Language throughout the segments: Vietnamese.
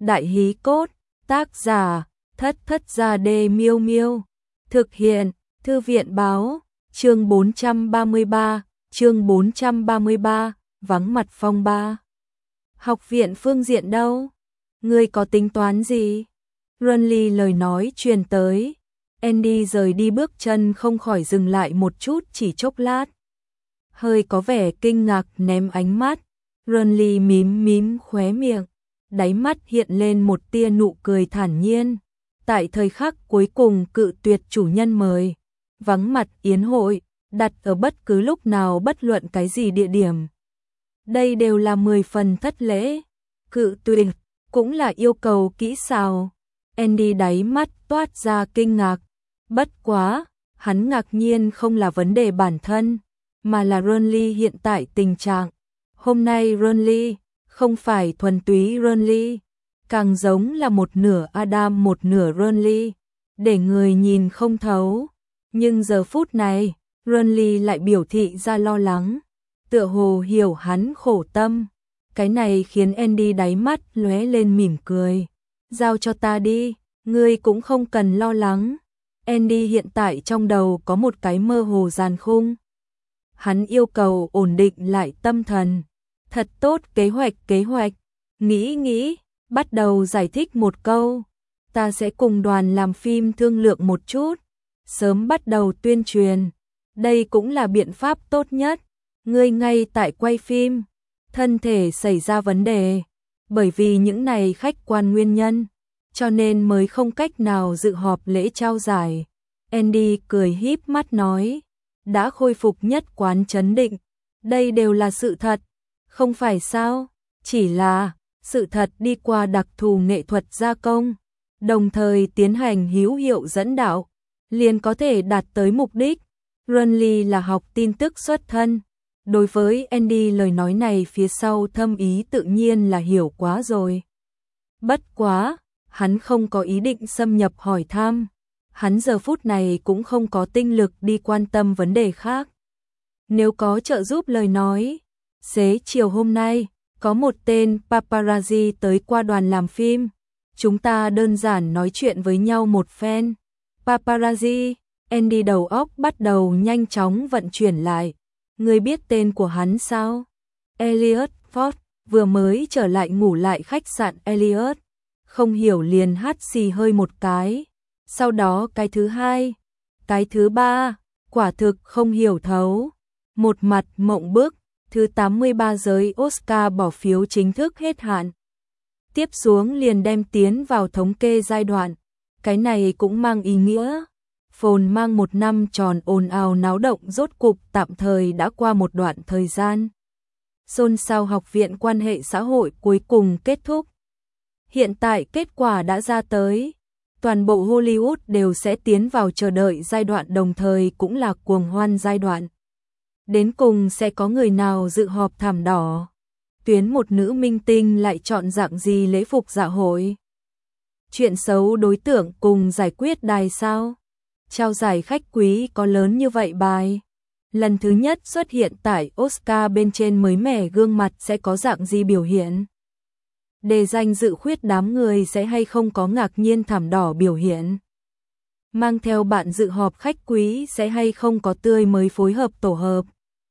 Đại hí cốt, tác giả, Thất Thất Gia Đê Miêu Miêu. Thực hiện, Thư viện báo, chương 433, vắng mặt phong ba. Học viện phương diện đâu? Ngươi có tính toán gì? Runly lời nói truyền tới. Andy rời đi bước chân không khỏi dừng lại một chút chỉ chốc lát. Hơi có vẻ kinh ngạc ném ánh mắt. Runly mím khóe miệng. Đáy mắt hiện lên một tia nụ cười thản nhiên. Tại thời khắc cuối cùng cự tuyệt chủ nhân mời. Vắng mặt yến hội, đặt ở bất cứ lúc nào bất luận cái gì địa điểm. Đây đều là 10 phần thất lễ. Cự tuyệt, cũng là yêu cầu kỹ xảo. Andy đáy mắt toát ra kinh ngạc. Bất quá, hắn ngạc nhiên không là vấn đề bản thân, mà là Runly hiện tại tình trạng. Hôm nay Runly không phải thuần túy Runly, càng giống là một nửa Adam một nửa Runly, để người nhìn không thấu. Nhưng giờ phút này, Runly lại biểu thị ra lo lắng, tựa hồ hiểu hắn khổ tâm. Cái này khiến Andy đáy mắt lóe lên mỉm cười. Giao cho ta đi, ngươi cũng không cần lo lắng. Andy hiện tại trong đầu có một cái mơ hồ giàn khung. Hắn yêu cầu ổn định lại tâm thần. Thật tốt kế hoạch. Nghĩ, bắt đầu giải thích một câu. Ta sẽ cùng đoàn làm phim thương lượng một chút. Sớm bắt đầu tuyên truyền. Đây cũng là biện pháp tốt nhất. Ngươi ngay tại quay phim. Thân thể xảy ra vấn đề. Bởi vì những này khách quan nguyên nhân. Cho nên mới không cách nào dự họp lễ trao giải. Andy cười híp mắt nói. Đã khôi phục nhất quán trấn định. Đây đều là sự thật. Không phải sao? Chỉ là sự thật đi qua đặc thù nghệ thuật gia công. Đồng thời tiến hành hữu hiệu dẫn đạo. Liền có thể đạt tới mục đích. Runly là học tin tức xuất thân. Đối với Andy lời nói này phía sau thâm ý tự nhiên là hiểu quá rồi. Bất quá, hắn không có ý định xâm nhập hỏi thăm. Hắn giờ phút này cũng không có tinh lực đi quan tâm vấn đề khác. Nếu có trợ giúp lời nói, xế chiều hôm nay, có một tên paparazzi tới qua đoàn làm phim. Chúng ta đơn giản nói chuyện với nhau một phen. Paparazzi, Andy đầu óc bắt đầu nhanh chóng vận chuyển lại. Ngươi biết tên của hắn sao? Elliot Ford, vừa mới trở lại ngủ lại khách sạn Elliot. Không hiểu liền hắt xì hơi một cái. Sau đó cái thứ hai, cái thứ ba, quả thực không hiểu thấu. Một mặt mộng bức, thứ 83 giới Oscar bỏ phiếu chính thức hết hạn. Tiếp xuống liền đem tiến vào thống kê giai đoạn. Cái này cũng mang ý nghĩa. Phồn mang một năm tròn ồn ào náo động rốt cục tạm thời đã qua một đoạn thời gian. Xôn xao học viện quan hệ xã hội cuối cùng kết thúc. Hiện tại kết quả đã ra tới. Toàn bộ Hollywood đều sẽ tiến vào chờ đợi giai đoạn đồng thời cũng là cuồng hoan giai đoạn. Đến cùng sẽ có người nào dự họp thảm đỏ? Tuyến một nữ minh tinh lại chọn dạng gì lễ phục dạ hội? Chuyện xấu đối tượng cùng giải quyết đài sao? Trao giải khách quý có lớn như vậy bài? Lần thứ nhất xuất hiện tại Oscar bên trên mới mẻ gương mặt sẽ có dạng gì biểu hiện? Đề danh dự khuyết đám người sẽ hay không có ngạc nhiên thảm đỏ biểu hiện? Mang theo bạn dự họp khách quý sẽ hay không có tươi mới phối hợp tổ hợp?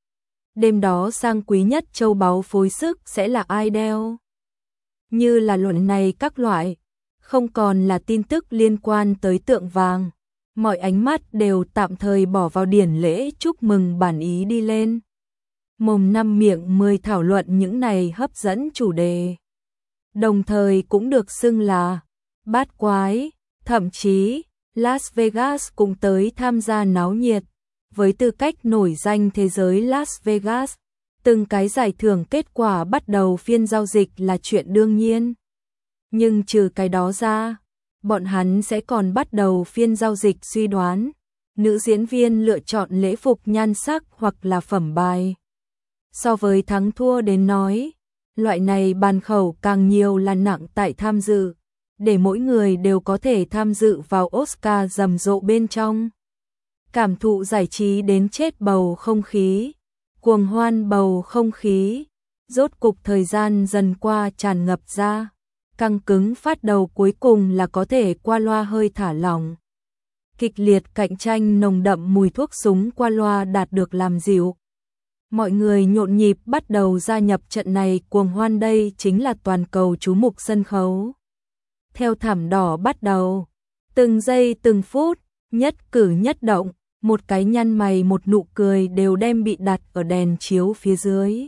Đêm đó sang quý nhất châu báu phối sức sẽ là ai đeo? Như là luận này các loại, không còn là tin tức liên quan tới tượng vàng. Mọi ánh mắt đều tạm thời bỏ vào điển lễ chúc mừng bản ý đi lên. Mồm năm miệng 10 thảo luận những này hấp dẫn chủ đề. Đồng thời cũng được xưng là bát quái, thậm chí Las Vegas cũng tới tham gia náo nhiệt. Với tư cách nổi danh thế giới Las Vegas, từng cái giải thưởng kết quả bắt đầu phiên giao dịch là chuyện đương nhiên. Nhưng trừ cái đó ra, bọn hắn sẽ còn bắt đầu phiên giao dịch suy đoán. Nữ diễn viên lựa chọn lễ phục nhan sắc hoặc là phẩm bài. So với thắng thua đến nói, loại này bàn khẩu càng nhiều là nặng tại tham dự, để mỗi người đều có thể tham dự vào Oscar rầm rộ bên trong. Cảm thụ giải trí đến chết bầu không khí, cuồng hoan bầu không khí, rốt cục thời gian dần qua tràn ngập ra. căng cứng phát đầu cuối cùng là có thể qua loa hơi thả lỏng. Kịch liệt cạnh tranh nồng đậm mùi thuốc súng qua loa đạt được làm dịu. Mọi người nhộn nhịp bắt đầu gia nhập trận này cuồng hoan, đây chính là toàn cầu chú mục sân khấu. Theo thảm đỏ bắt đầu, từng giây từng phút, nhất cử nhất động, một cái nhăn mày một nụ cười đều đem bị đặt ở đèn chiếu phía dưới.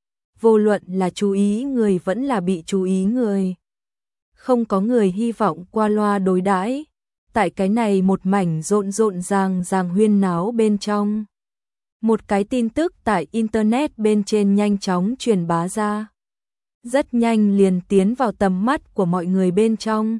Vô luận là chú ý người vẫn là bị chú ý người. Không có người hy vọng qua loa đối đãi. Tại cái này một mảnh rộn rộn ràng huyên náo bên trong. Một cái tin tức tại Internet bên trên nhanh chóng truyền bá ra. Rất nhanh liền tiến vào tầm mắt của mọi người bên trong.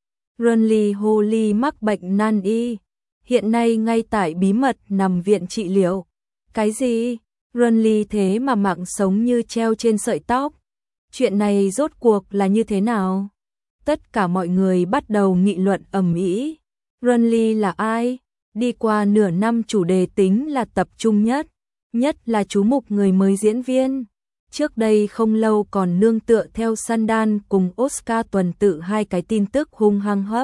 Ronnie Holly mắc bệnh nan y. Hiện nay ngay tại bí mật nằm viện trị liệu. Cái gì? Ronnie thế mà mạng sống như treo trên sợi tóc. Chuyện này rốt cuộc là như thế nào? Tất cả mọi người bắt đầu nghị luận ầm ĩ. Ronnie là ai? Đi qua nửa năm chủ đề tính là tập trung nhất là chú mục người mới diễn viên. Trước đây không lâu còn nương tựa theo Sundance cùng Oscar tuần tự hai cái tin tức hung hăng hấp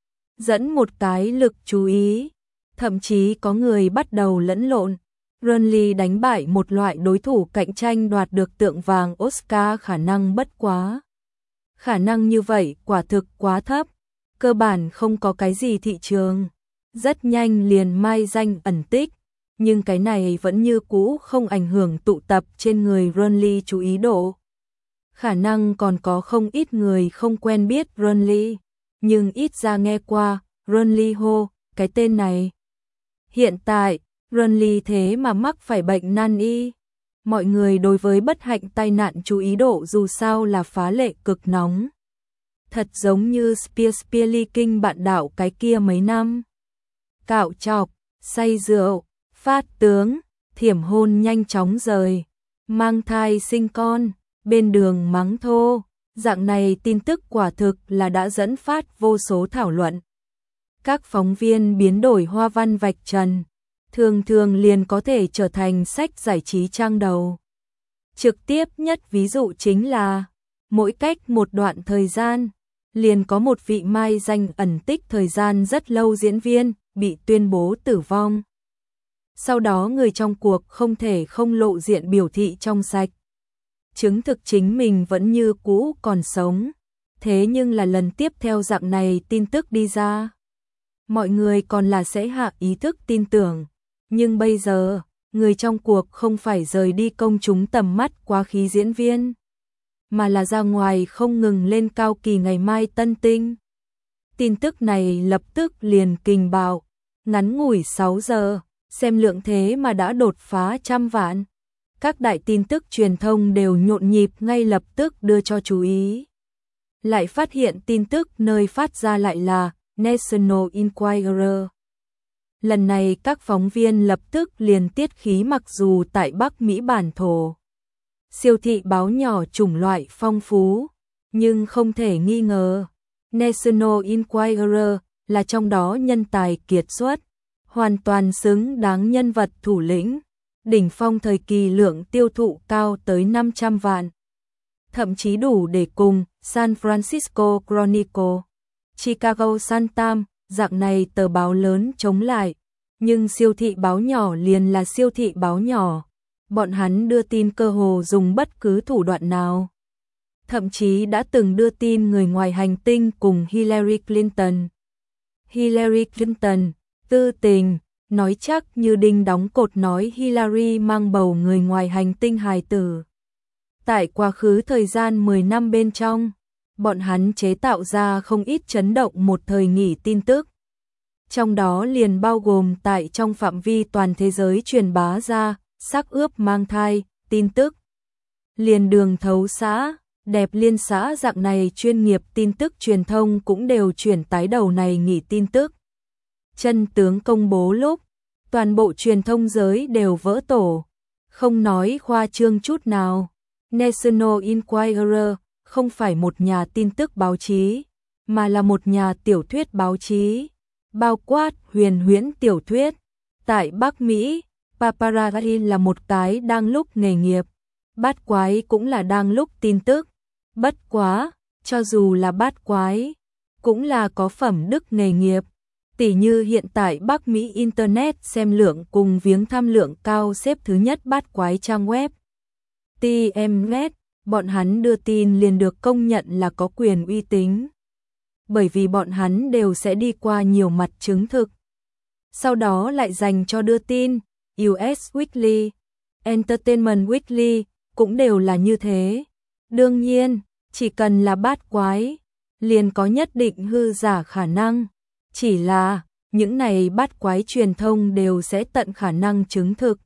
dẫn một cái lực chú ý. Thậm chí có người bắt đầu lẫn lộn. Ronnie đánh bại một loại đối thủ cạnh tranh đoạt được tượng vàng Oscar khả năng bất quá. Khả năng như vậy quả thực quá thấp. Cơ bản không có cái gì thị trường. Rất nhanh liền mai danh ẩn tích. Nhưng cái này vẫn như cũ không ảnh hưởng tụ tập trên người Ronnie chú ý độ. Khả năng còn có không ít người không quen biết Ronnie, nhưng ít ra nghe qua Ronnie Ho, cái tên này. Hiện tại, Ronnie thế mà mắc phải bệnh nan y. Mọi người đối với bất hạnh tai nạn chú ý độ dù sao là phá lệ cực nóng. Thật giống như Spears King bạn đạo cái kia mấy năm. Cạo chọc, say rượu, phát tướng, thiểm hôn nhanh chóng rời, mang thai sinh con, bên đường mắng thô. Dạng này tin tức quả thực là đã dẫn phát vô số thảo luận. Các phóng viên biến đổi hoa văn vạch trần, thường liền có thể trở thành sách giải trí trang đầu. Trực tiếp nhất ví dụ chính là, mỗi cách một đoạn thời gian, liền có một vị mai danh ẩn tích thời gian rất lâu diễn viên, bị tuyên bố tử vong. Sau đó người trong cuộc không thể không lộ diện biểu thị trong sạch. Chứng thực chính mình vẫn như cũ còn sống. Thế nhưng là lần tiếp theo dạng này tin tức đi ra. Mọi người còn là sẽ hạ ý thức tin tưởng. Nhưng bây giờ, người trong cuộc không phải rời đi công chúng tầm mắt quá khí diễn viên. Mà là ra ngoài không ngừng lên cao kỳ ngày mai tân tinh. Tin tức này lập tức liền kình bạo. Ngắn ngủi 6 giờ, xem lượng thế mà đã đột phá 100 vạn. Các đại tin tức truyền thông đều nhộn nhịp ngay lập tức đưa cho chú ý. Lại phát hiện tin tức nơi phát ra lại là National Enquirer. Lần này các phóng viên lập tức liền tiết khí mặc dù tại Bắc Mỹ bản thổ. Siêu thị báo nhỏ chủng loại phong phú, nhưng không thể nghi ngờ. National Enquirer là trong đó nhân tài kiệt xuất, hoàn toàn xứng đáng nhân vật thủ lĩnh. Đỉnh phong thời kỳ lượng tiêu thụ cao tới 500 vạn. Thậm chí đủ để cùng San Francisco Chronicle, Chicago Sun-Times, dạng này tờ báo lớn chống lại. Nhưng siêu thị báo nhỏ liền là siêu thị báo nhỏ. Bọn hắn đưa tin cơ hồ dùng bất cứ thủ đoạn nào. Thậm chí đã từng đưa tin người ngoài hành tinh cùng Hillary Clinton. Hillary Clinton, tư tình, nói chắc như đinh đóng cột nói Hillary mang bầu người ngoài hành tinh hài tử. Tại quá khứ thời gian 10 năm bên trong, bọn hắn chế tạo ra không ít chấn động một thời nghỉ tin tức. Trong đó liền bao gồm tại trong phạm vi toàn thế giới truyền bá ra, xác ướp mang thai, tin tức. Liền đường thấu xã, đẹp liên xã dạng này chuyên nghiệp tin tức truyền thông cũng đều chuyển tái đầu này nghỉ tin tức. Chân tướng công bố lúc, toàn bộ truyền thông giới đều vỡ tổ, không nói khoa trương chút nào. National Enquirer không phải một nhà tin tức báo chí, mà là một nhà tiểu thuyết báo chí, bao quát huyền huyễn tiểu thuyết. Tại Bắc Mỹ, paparazzi là một cái đang lúc nghề nghiệp, bát quái cũng là đang lúc tin tức. Bất quá, cho dù là bát quái, cũng là có phẩm đức nghề nghiệp. Tỉ như hiện tại Bắc Mỹ Internet xem lượng cùng viếng thăm lượng cao xếp thứ nhất bát quái trang web. TMZ, bọn hắn đưa tin liền được công nhận là có quyền uy tín. Bởi vì bọn hắn đều sẽ đi qua nhiều mặt chứng thực. Sau đó lại dành cho đưa tin, US Weekly, Entertainment Weekly, cũng đều là như thế. Đương nhiên, chỉ cần là bát quái, liền có nhất định hư giả khả năng. Chỉ là, những này bát quái truyền thông đều sẽ tận khả năng chứng thực.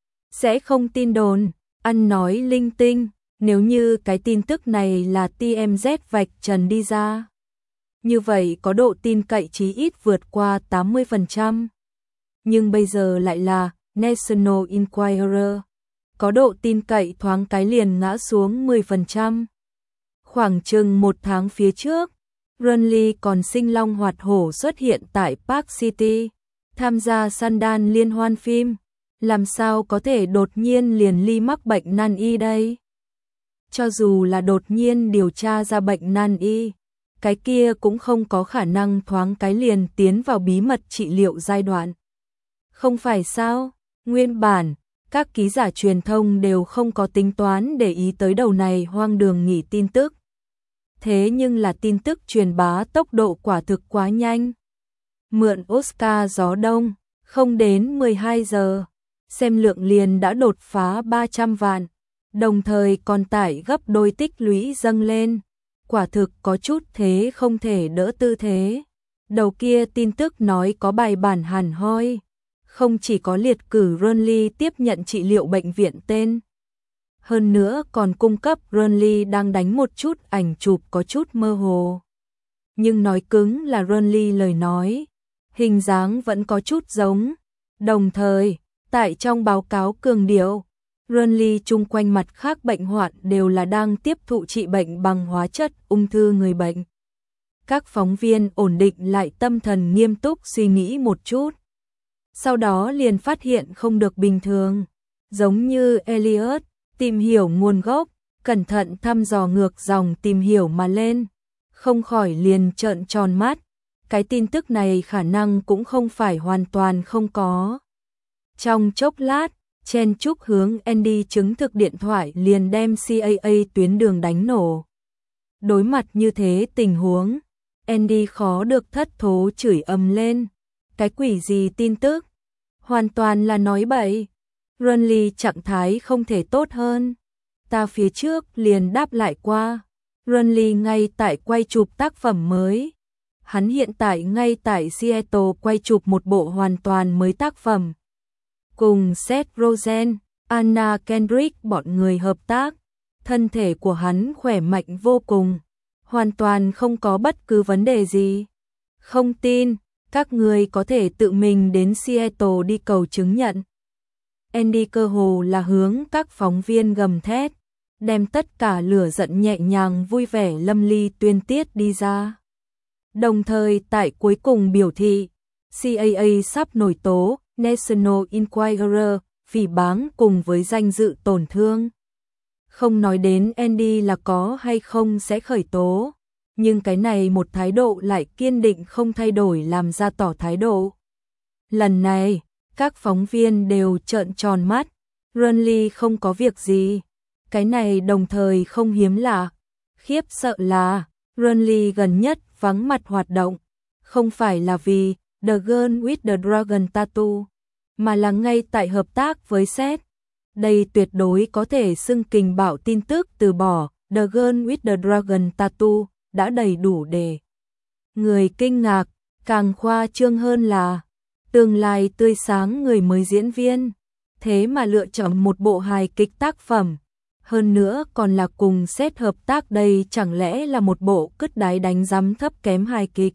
Sẽ không tin đồn, ăn nói linh tinh, nếu như cái tin tức này là TMZ vạch trần đi ra. Như vậy có độ tin cậy chí ít vượt qua 80%. Nhưng bây giờ lại là National Enquirer. Có độ tin cậy thoáng cái liền ngã xuống 10%. Khoảng chừng 1 tháng phía trước, Runley còn sinh long hoạt hổ xuất hiện tại Park City, tham gia Sundance liên hoan phim. Làm sao có thể đột nhiên liền ly mắc bệnh nan y đây? Cho dù là đột nhiên điều tra ra bệnh nan y, cái kia cũng không có khả năng thoáng cái liền tiến vào bí mật trị liệu giai đoạn. Không phải sao? Nguyên bản, các ký giả truyền thông đều không có tính toán để ý tới đầu này hoang đường nghỉ tin tức. Thế nhưng là tin tức truyền bá tốc độ quả thực quá nhanh. Mượn Oscar gió đông, không đến 12 giờ, xem lượng liền đã đột phá 300 vạn, đồng thời còn tải gấp đôi tích lũy dâng lên. Quả thực có chút thế không thể đỡ tư thế. Đầu kia tin tức nói có bài bản hẳn hoi. Không chỉ có liệt cử Runley tiếp nhận trị liệu bệnh viện tên. Hơn nữa còn cung cấp Runley đang đánh một chút ảnh chụp có chút mơ hồ. Nhưng nói cứng là Runley lời nói. Hình dáng vẫn có chút giống. Đồng thời, tại trong báo cáo cường điệu, Runley chung quanh mặt khác bệnh hoạn đều là đang tiếp thụ trị bệnh bằng hóa chất ung thư người bệnh. Các phóng viên ổn định lại tâm thần nghiêm túc suy nghĩ một chút. Sau đó liền phát hiện không được bình thường. Giống như Elliot, tìm hiểu nguồn gốc, cẩn thận thăm dò ngược dòng tìm hiểu mà lên. Không khỏi liền trợn tròn mắt. Cái tin tức này khả năng cũng không phải hoàn toàn không có. Trong chốc lát, chen chúc hướng Andy chứng thực điện thoại liền đem CAA tuyến đường đánh nổ. Đối mặt như thế tình huống, Andy khó được thất thố chửi ầm lên. Cái quỷ gì tin tức? Hoàn toàn là nói bậy. Runley trạng thái không thể tốt hơn. Ta phía trước liền đáp lại qua. Runley ngay tại quay chụp tác phẩm mới. Hắn hiện tại ngay tại Seattle quay chụp một bộ hoàn toàn mới tác phẩm. Cùng Seth Rogen, Anna Kendrick bọn người hợp tác. Thân thể của hắn khỏe mạnh vô cùng. Hoàn toàn không có bất cứ vấn đề gì. Không tin, các người có thể tự mình đến Seattle đi cầu chứng nhận. Andy cơ hồ là hướng các phóng viên gầm thét, đem tất cả lửa giận nhẹ nhàng vui vẻ lâm ly tuyên tiết đi ra. Đồng thời tại cuối cùng biểu thị, CAA sắp nổi tố National Enquirer phỉ báng cùng với danh dự tổn thương. Không nói đến Andy là có hay không sẽ khởi tố, nhưng cái này một thái độ lại kiên định không thay đổi làm ra tỏ thái độ. Lần này, các phóng viên đều trợn tròn mắt, Runley không có việc gì. Cái này đồng thời không hiếm lạ. Khiếp sợ là, Runley gần nhất vắng mặt hoạt động, không phải là vì The Girl with the Dragon Tattoo, mà là ngay tại hợp tác với Seth. Đây tuyệt đối có thể xưng kình bạo tin tức từ bỏ The Girl with the Dragon Tattoo đã đầy đủ để người kinh ngạc, càng khoa trương hơn là tương lai tươi sáng người mới diễn viên, thế mà lựa chọn một bộ hài kịch tác phẩm, hơn nữa còn là cùng Seth hợp tác, đây chẳng lẽ là một bộ cứt đáy đánh rắm thấp kém hài kịch.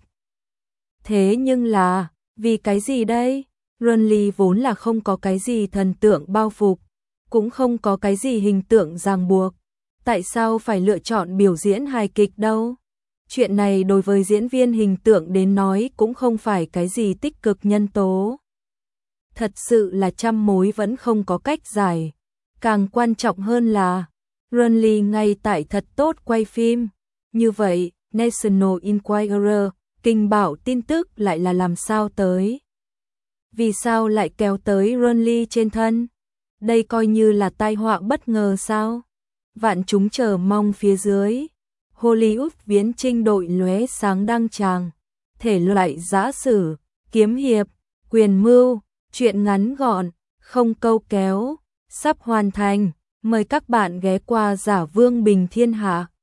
Thế nhưng là, vì cái gì đây? Runley vốn là không có cái gì thần tượng bao phục, cũng không có cái gì hình tượng ràng buộc. Tại sao phải lựa chọn biểu diễn hài kịch đâu? Chuyện này đối với diễn viên hình tượng đến nói cũng không phải cái gì tích cực nhân tố. Thật sự là trăm mối vẫn không có cách giải. Càng quan trọng hơn là, Runley ngay tại thật tốt quay phim. Như vậy, National Enquirer, kinh bảo tin tức lại là làm sao tới? Vì sao lại kéo tới Burnley trên thân? Đây coi như là tai họa bất ngờ sao? Vạn chúng chờ mong phía dưới. Hollywood viễn trinh đội lóe sáng đăng tràng. Thể loại giã sử, kiếm hiệp, quyền mưu, truyện ngắn gọn, không câu kéo, sắp hoàn thành. Mời các bạn ghé qua Giả Vương Bình Thiên Hạ.